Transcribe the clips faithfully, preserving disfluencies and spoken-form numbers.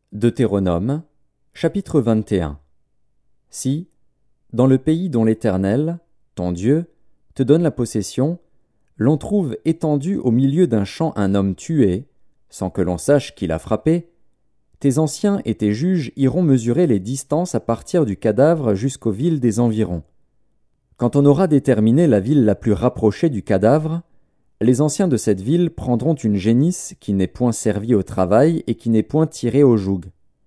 Deutéronome, chapitre vingt et un. Si, dans le pays dont l'Éternel, ton Dieu, te donne la possession, l'on trouve étendu au milieu d'un champ un homme tué, sans que l'on sache qui l'a frappé, tes anciens et tes juges iront mesurer les distances à partir du cadavre jusqu'aux villes des environs. Quand on aura déterminé la ville la plus rapprochée du cadavre, les anciens de cette ville prendront une génisse qui n'est point servie au travail et qui n'est point tirée au joug.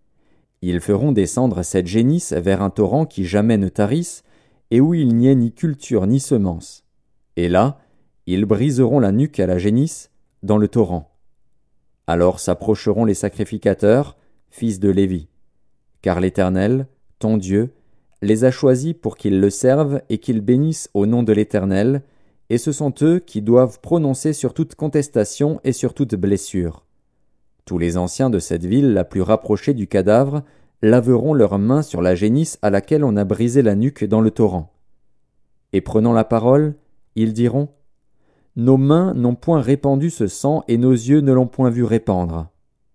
Ils feront descendre cette génisse vers un torrent qui jamais ne tarisse et où il n'y ait ni culture ni semence. Et là, ils briseront la nuque à la génisse dans le torrent. Alors s'approcheront les sacrificateurs, fils de Lévi, car l'Éternel, ton Dieu, les a choisis pour qu'ils le servent et qu'ils bénissent au nom de l'Éternel, et ce sont eux qui doivent prononcer sur toute contestation et sur toute blessure. Tous les anciens de cette ville la plus rapprochée du cadavre laveront leurs mains sur la génisse à laquelle on a brisé la nuque dans le torrent. Et prenant la parole, ils diront « Nos mains n'ont point répandu ce sang et nos yeux ne l'ont point vu répandre.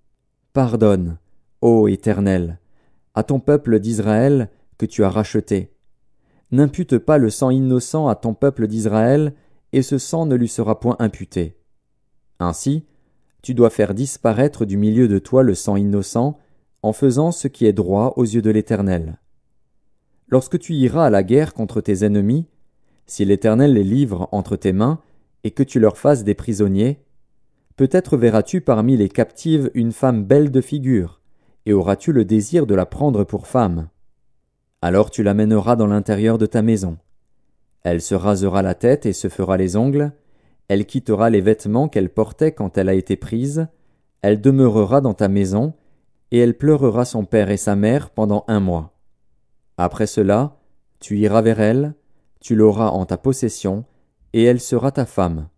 Pardonne, ô Éternel, à ton peuple d'Israël que tu as racheté. N'impute pas le sang innocent à ton peuple d'Israël, et ce sang ne lui sera point imputé. Ainsi, tu dois faire disparaître du milieu de toi le sang innocent, en faisant ce qui est droit aux yeux de l'Éternel. Lorsque tu iras à la guerre contre tes ennemis, si l'Éternel les livre entre tes mains, et que tu leur fasses des prisonniers, peut-être verras-tu parmi les captives une femme belle de figure, et auras-tu le désir de la prendre pour femme. Alors tu l'amèneras dans l'intérieur de ta maison. Elle se rasera la tête et se fera les ongles, elle quittera les vêtements qu'elle portait quand elle a été prise, elle demeurera dans ta maison, et elle pleurera son père et sa mère pendant un mois. Après cela, tu iras vers elle, tu l'auras en ta possession, et elle sera ta femme.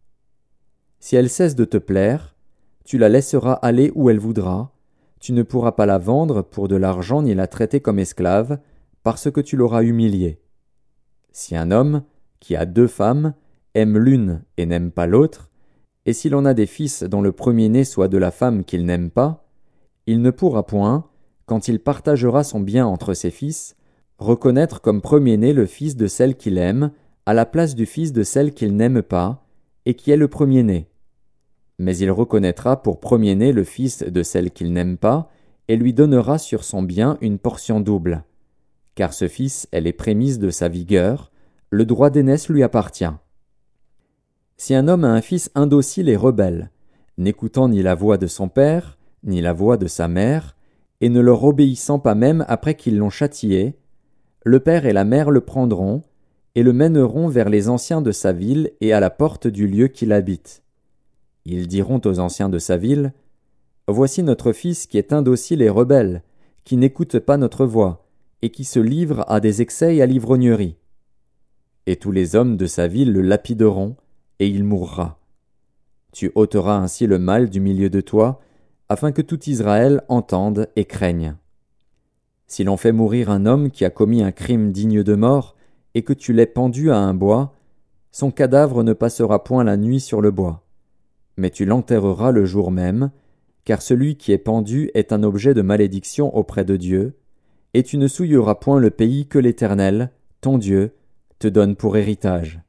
Si elle cesse de te plaire, tu la laisseras aller où elle voudra, tu ne pourras pas la vendre pour de l'argent ni la traiter comme esclave, parce que tu l'auras humiliée. Si un homme, qui a deux femmes, aime l'une et n'aime pas l'autre, et si l'on a des fils dont le premier-né soit de la femme qu'il n'aime pas, il ne pourra point, quand il partagera son bien entre ses fils, reconnaître comme premier-né le fils de celle qu'il aime, à la place du fils de celle qu'il n'aime pas, et qui est le premier-né. Mais il reconnaîtra pour premier-né le fils de celle qu'il n'aime pas, et lui donnera sur son bien une portion double. Car ce fils est les prémices de sa vigueur, le droit d'aînesse lui appartient. Si un homme a un fils indocile et rebelle, n'écoutant ni la voix de son père, ni la voix de sa mère, et ne leur obéissant pas même après qu'ils l'ont châtié, le père et la mère le prendront, et le mèneront vers les anciens de sa ville et à la porte du lieu qu'il habite. Ils diront aux anciens de sa ville, « Voici notre fils qui est indocile et rebelle, qui n'écoute pas notre voix, et qui se livre à des excès et à l'ivrognerie. » Et tous les hommes de sa ville le lapideront, et il mourra. Tu ôteras ainsi le mal du milieu de toi, afin que tout Israël entende et craigne. Si l'on fait mourir un homme qui a commis un crime digne de mort, et que tu l'aies pendu à un bois, son cadavre ne passera point la nuit sur le bois. Mais tu l'enterreras le jour même, car celui qui est pendu est un objet de malédiction auprès de Dieu, et tu ne souilleras point le pays que l'Éternel, ton Dieu, te donne pour héritage.